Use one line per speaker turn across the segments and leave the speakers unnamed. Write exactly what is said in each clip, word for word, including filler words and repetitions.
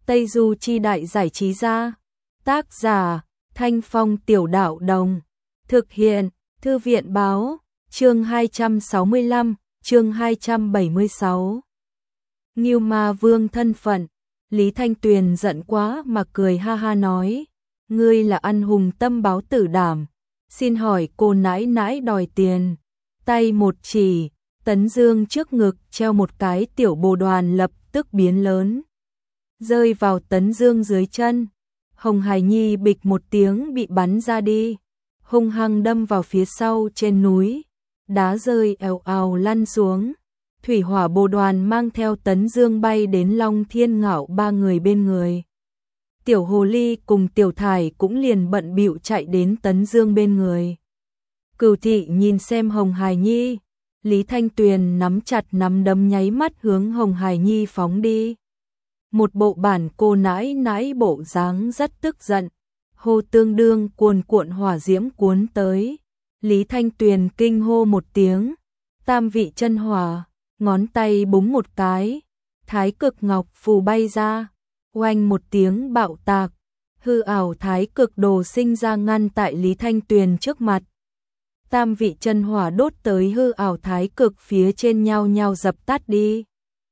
Tây Du Chi Đại Giải Trí Gia. Tác giả Thanh Phong Tiểu Đạo Đồng. Thực hiện Thư viện Báo. Chương hai trăm sáu mươi lăm, chương hai trăm bảy mươi sáu. Ngưu Ma Vương thân phận. Lý Thanh Tuyền giận quá mà cười ha ha nói, ngươi là ăn hùng tâm báo tử đảm, xin hỏi cô nãi nãi đòi tiền. Tay một chỉ, Tấn Dương trước ngực treo một cái tiểu bồ đoàn lập tức biến lớn, rơi vào Tấn Dương dưới chân. Hồng Hải Nhi bịch một tiếng bị bắn ra đi, hung hăng đâm vào phía sau trên núi, đá rơi ào ào lăn xuống. Thủy hỏa bồ đoàn mang theo Tấn Dương bay đến Long Thiên Ngạo ba người bên người. Tiểu Hồ Ly cùng Tiểu Thải cũng liền bận bịu chạy đến Tấn Dương bên người. Cửu Thị nhìn xem Hồng Hải Nhi, Lý Thanh Tuyền nắm chặt nắm đấm nháy mắt hướng Hồng Hải Nhi phóng đi. Một bộ bản cô nãi nãi bộ dáng rất tức giận, hô tương đương cuồn cuộn hỏa diễm cuốn tới. Lý Thanh Tuyền kinh hô một tiếng, tam vị chân hỏa, ngón tay búng một cái, thái cực ngọc phù bay ra, oanh một tiếng bạo tạc, hư ảo thái cực đồ sinh ra ngăn tại Lý Thanh Tuyền trước mặt. Tam vị chân hỏa đốt tới hư ảo thái cực phía trên nhau nhau dập tắt đi,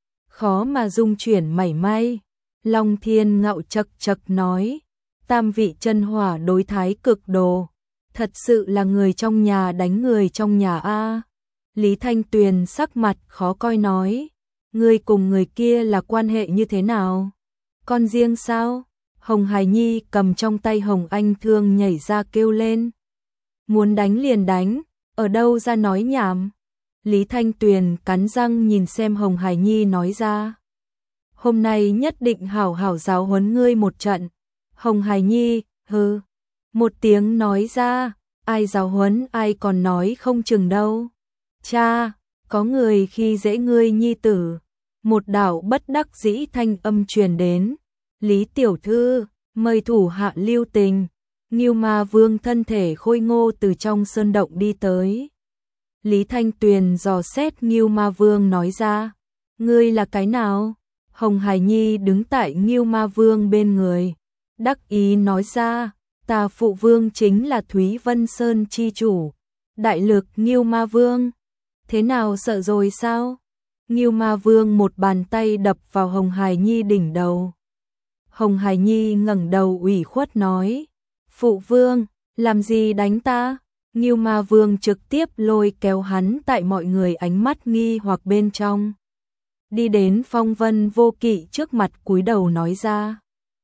khó mà dung chuyển mảy may. Long Thiên Ngạo chật chật nói, tam vị chân hỏa đối thái cực đồ, thật sự là người trong nhà đánh người trong nhà a. Lý Thanh Tuyền sắc mặt khó coi nói, ngươi cùng người kia là quan hệ như thế nào? Con riêng sao? Hồng Hải Nhi cầm trong tay Hồng Anh Thương nhảy ra kêu lên, muốn đánh liền đánh, ở đâu ra nói nhảm. Lý Thanh Tuyền cắn răng nhìn xem Hồng Hải Nhi nói ra, hôm nay nhất định hảo hảo giáo huấn ngươi một trận. Hồng Hải Nhi, hừ, một tiếng nói ra, ai giáo huấn ai còn nói không chừng đâu. Cha, có người khi dễ ngươi nhi tử. Một đạo bất đắc dĩ thanh âm truyền đến, Lý tiểu thư, mời thủ hạ lưu tình. Ngưu Ma Vương thân thể khôi ngô từ trong sơn động đi tới. Lý Thanh Tuyền dò xét Ngưu Ma Vương nói ra, ngươi là cái nào? Hồng Hải Nhi đứng tại Ngưu Ma Vương bên người, đắc ý nói ra, ta phụ vương chính là Thúy Vân Sơn chi chủ, đại lực Ngưu Ma Vương. Thế nào, sợ rồi sao? Ngưu Ma Vương một bàn tay đập vào Hồng Hải Nhi đỉnh đầu. Hồng Hải Nhi ngẩng đầu ủy khuất nói, phụ vương, làm gì đánh ta? Ngưu Ma Vương trực tiếp lôi kéo hắn tại mọi người ánh mắt nghi hoặc bên trong, đi đến Phong Vân Vô Kỵ trước mặt cúi đầu nói ra,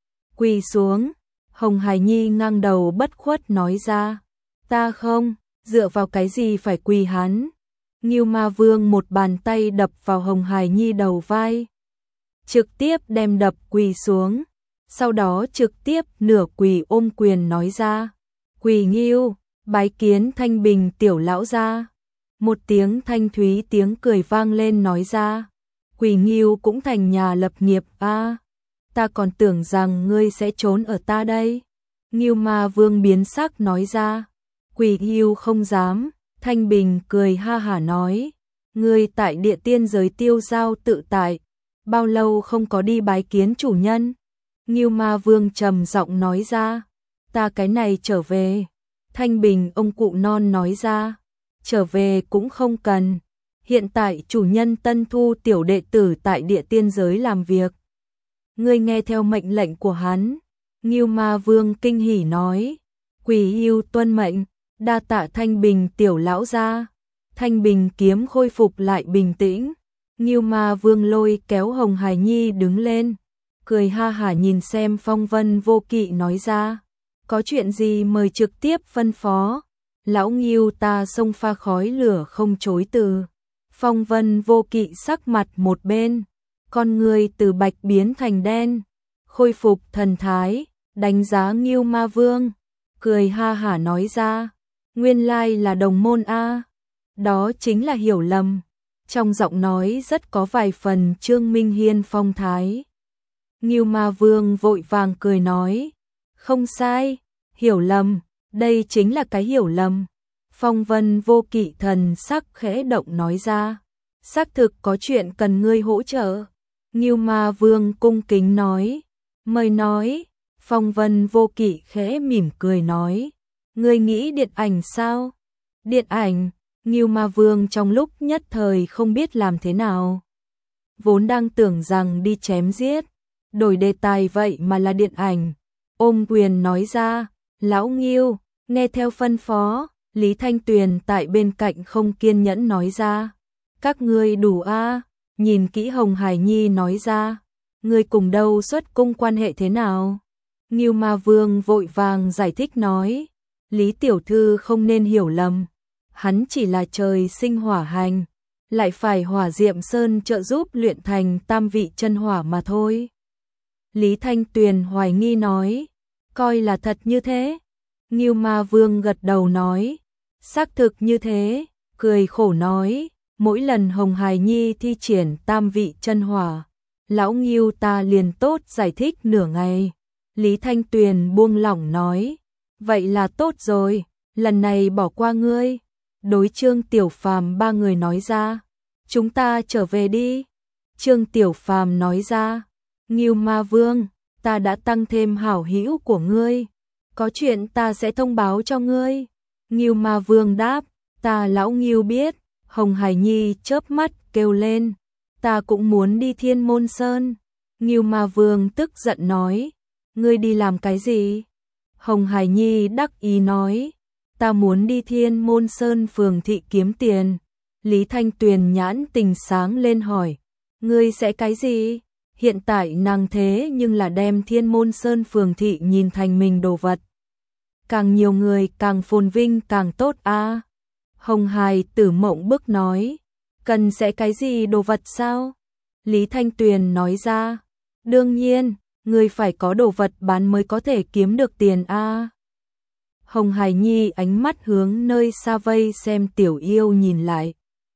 quỳ xuống. Hồng Hải Nhi ngang đầu bất khuất nói ra, ta không, dựa vào cái gì phải quỳ hắn? Ngưu Ma Vương một bàn tay đập vào Hồng Hải Nhi đầu vai, trực tiếp đem đập quỳ xuống, sau đó trực tiếp nửa quỳ ôm quyền nói ra, quỳ Ngưu, bái kiến Thanh Bình tiểu lão gia. Một tiếng thanh thúy tiếng cười vang lên nói ra, quỳ Ngưu cũng thành nhà lập nghiệp a, à, ta còn tưởng rằng ngươi sẽ trốn ở ta đây. Ngưu Ma Vương biến sắc nói ra, quỳ Ngưu không dám. Thanh Bình cười ha hả nói, ngươi tại địa tiên giới tiêu giao tự tại, bao lâu không có đi bái kiến chủ nhân? Ngưu Ma Vương trầm giọng nói ra, ta cái này trở về. Thanh Bình ông cụ non nói ra, trở về cũng không cần, hiện tại chủ nhân tân thu tiểu đệ tử tại địa tiên giới làm việc, ngươi nghe theo mệnh lệnh của hắn. Ngưu Ma Vương kinh hỉ nói, quỳ Ngưu tuân mệnh, đa tạ Thanh Bình tiểu lão gia. Thanh Bình kiếm khôi phục lại bình tĩnh. Ngưu Ma Vương lôi kéo Hồng Hải Nhi đứng lên, cười ha hả nhìn xem Phong Vân Vô Kỵ nói ra, có chuyện gì mời trực tiếp phân phó. Lão Ngưu ta xông pha khói lửa không chối từ. Phong Vân Vô Kỵ sắc mặt một bên, con người từ bạch biến thành đen, khôi phục thần thái, đánh giá Ngưu Ma Vương, cười ha hả nói ra, nguyên lai là đồng môn a, đó chính là hiểu lầm. Trong giọng nói rất có vài phần Trương Minh Hiên phong thái. Ngưu Ma Vương vội vàng cười nói, không sai, hiểu lầm, đây chính là cái hiểu lầm. Phong Vân Vô Kỵ thần sắc khẽ động nói ra, xác thực có chuyện cần ngươi hỗ trợ. Ngưu Ma Vương cung kính nói, Mời nói, Phong Vân Vô Kỵ khẽ mỉm cười nói, ngươi nghĩ điện ảnh sao? Điện ảnh, Ngưu Ma Vương trong lúc nhất thời không biết làm thế nào. Vốn đang tưởng rằng đi chém giết, đổi đề tài vậy mà là điện ảnh. Ôm quyền nói ra, lão Ngưu, nghe theo phân phó. Lý Thanh Tuyền tại bên cạnh không kiên nhẫn nói ra, các ngươi đủ a. Nhìn kỹ Hồng Hải Nhi nói ra, ngươi cùng đâu xuất cung quan hệ thế nào? Ngưu Ma Vương vội vàng giải thích nói, Lý tiểu thư không nên hiểu lầm, hắn chỉ là trời sinh hỏa hành, lại phải Hỏa Diệm Sơn trợ giúp luyện thành tam vị chân hỏa mà thôi. Lý Thanh Tuyền hoài nghi nói, coi là thật như thế. Ngưu Ma Vương gật đầu nói, xác thực như thế, cười khổ nói, mỗi lần Hồng Hải Nhi thi triển tam vị chân hỏa, lão Ngưu ta liền tốt giải thích nửa ngày. Lý Thanh Tuyền buông lỏng nói, vậy là tốt rồi, lần này bỏ qua ngươi. Đối Trương Tiểu Phàm ba người nói ra, chúng ta trở về đi. Trương Tiểu Phàm nói ra, Ngưu Ma Vương, ta đã tăng thêm hảo hữu của ngươi, có chuyện ta sẽ thông báo cho ngươi. Ngưu Ma Vương đáp, ta lão Ngưu biết. Hồng Hải Nhi chớp mắt kêu lên, ta cũng muốn đi Thiên Môn Sơn. Ngưu Ma Vương tức giận nói, ngươi đi làm cái gì? Hồng Hải Nhi đắc ý nói, ta muốn đi Thiên Môn Sơn phường thị kiếm tiền. Lý Thanh Tuyền nhãn tình sáng lên hỏi, ngươi sẽ cái gì? Hiện tại nàng thế nhưng là đem Thiên Môn Sơn phường thị nhìn thành mình đồ vật. Càng nhiều người càng phồn vinh càng tốt a. Hồng Hải Tử mộng bức nói, cần sẽ cái gì đồ vật sao? Lý Thanh Tuyền nói ra, đương nhiên, người phải có đồ vật bán mới có thể kiếm được tiền a. Hồng Hải Nhi ánh mắt hướng nơi xa vây xem tiểu yêu nhìn lại.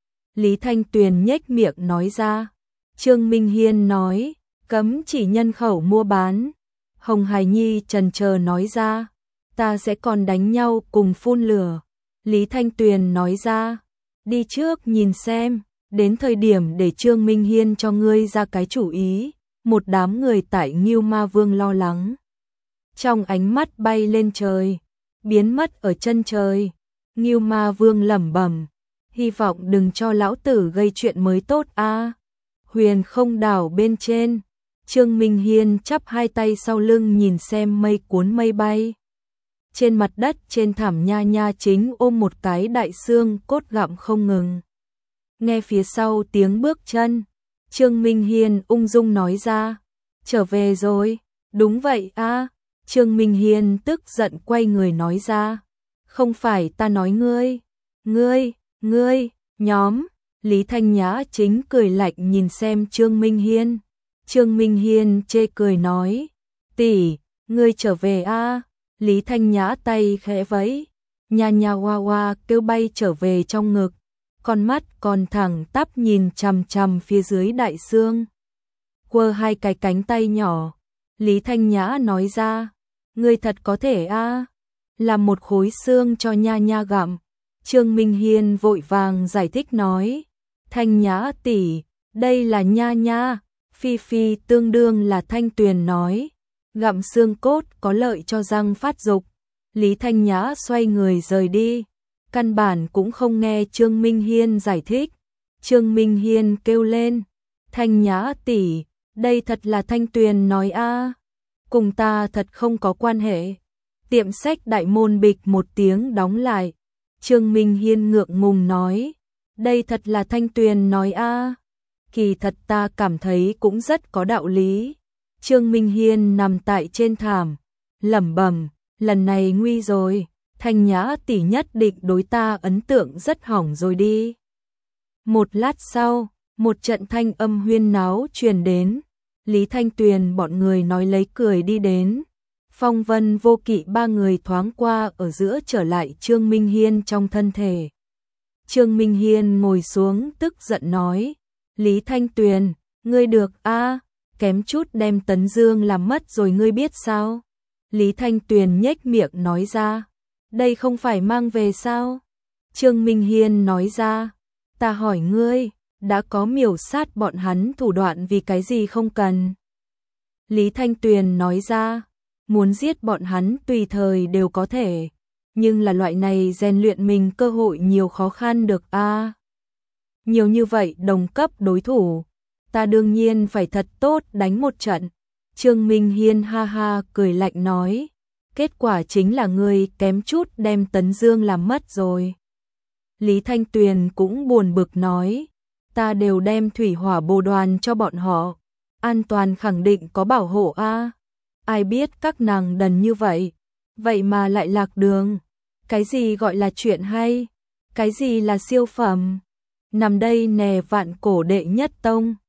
Lý Thanh Tuyền nhếch miệng nói ra, Trương Minh Hiên nói, cấm chỉ nhân khẩu mua bán. Hồng Hải Nhi chần chờ nói ra, ta sẽ còn đánh nhau cùng phun lửa. Lý Thanh Tuyền nói ra, đi trước nhìn xem, đến thời điểm để Trương Minh Hiên cho ngươi ra cái chủ ý. Một đám người tại Ngưu Ma Vương lo lắng, trong ánh mắt bay lên trời, biến mất ở chân trời. Ngưu Ma Vương lẩm bẩm, hy vọng đừng cho lão tử gây chuyện mới tốt a. Huyền Không đảo bên trên, Trương Minh Hiên chắp hai tay sau lưng nhìn xem mây cuốn mây bay. Trên mặt đất trên thảm nha nha chính ôm một cái đại xương cốt gặm không ngừng. Nghe phía sau tiếng bước chân, Trương Minh Hiên ung dung nói ra, trở về rồi. Đúng vậy a. Trương Minh Hiên tức giận quay người nói ra, không phải ta nói ngươi, ngươi, ngươi, nhóm. Lý Thanh Nhã chính cười lạnh nhìn xem Trương Minh Hiên. Trương Minh Hiên chê cười nói, tỷ, ngươi trở về a. Lý Thanh Nhã tay khẽ vẫy, nha nha hoa hoa kêu bay trở về trong ngực, con mắt còn thẳng tắp nhìn chằm chằm phía dưới đại xương. Quơ hai cái cánh tay nhỏ, Lý Thanh Nhã nói ra, ngươi thật có thể a, làm một khối xương cho nha nha gặm. Trương Minh Hiên vội vàng giải thích nói, Thanh Nhã tỷ, đây là nha nha, Phi Phi tương đương là Thanh Tuyền nói, gặm xương cốt có lợi cho răng phát dục. Lý Thanh Nhã xoay người rời đi, căn bản cũng không nghe Trương Minh Hiên giải thích. Trương Minh Hiên kêu lên, Thanh Nhã tỷ, đây thật là Thanh Tuyền nói a, cùng ta thật không có quan hệ. Tiệm sách đại môn bịch một tiếng đóng lại. Trương Minh Hiên ngượng ngùng nói, đây thật là Thanh Tuyền nói a, kỳ thật ta cảm thấy cũng rất có đạo lý. Trương Minh Hiên nằm tại trên thảm, lẩm bẩm, lần này nguy rồi, Thanh Nhã tỷ nhất định đối ta ấn tượng rất hỏng rồi đi. Một lát sau, một trận thanh âm huyên náo truyền đến, Lý Thanh Tuyền bọn người nói lấy cười đi đến. Phong Vân Vô Kỵ ba người thoáng qua ở giữa trở lại Trương Minh Hiên trong thân thể. Trương Minh Hiên ngồi xuống tức giận nói, Lý Thanh Tuyền, ngươi được a, kém chút đem Tấn Dương làm mất rồi ngươi biết sao? Lý Thanh Tuyền nhếch miệng nói ra, đây không phải mang về sao? Trương Minh Hiên nói ra, ta hỏi ngươi, đã có miểu sát bọn hắn thủ đoạn vì cái gì không cần? Lý Thanh Tuyền nói ra, muốn giết bọn hắn tùy thời đều có thể, nhưng là loại này rèn luyện mình cơ hội nhiều khó khăn được a. À, nhiều như vậy đồng cấp đối thủ, ta đương nhiên phải thật tốt đánh một trận. Trương Minh Hiên ha ha cười lạnh nói, kết quả chính là ngươi kém chút đem Tấn Dương làm mất rồi. Lý Thanh Tuyền cũng buồn bực nói, ta đều đem thủy hỏa bồ đoàn cho bọn họ, an toàn khẳng định có bảo hộ a. Ai biết các nàng đần như vậy, vậy mà lại lạc đường. Cái gì gọi là chuyện hay? Cái gì là siêu phẩm? Nằm đây nè vạn cổ đệ nhất tông.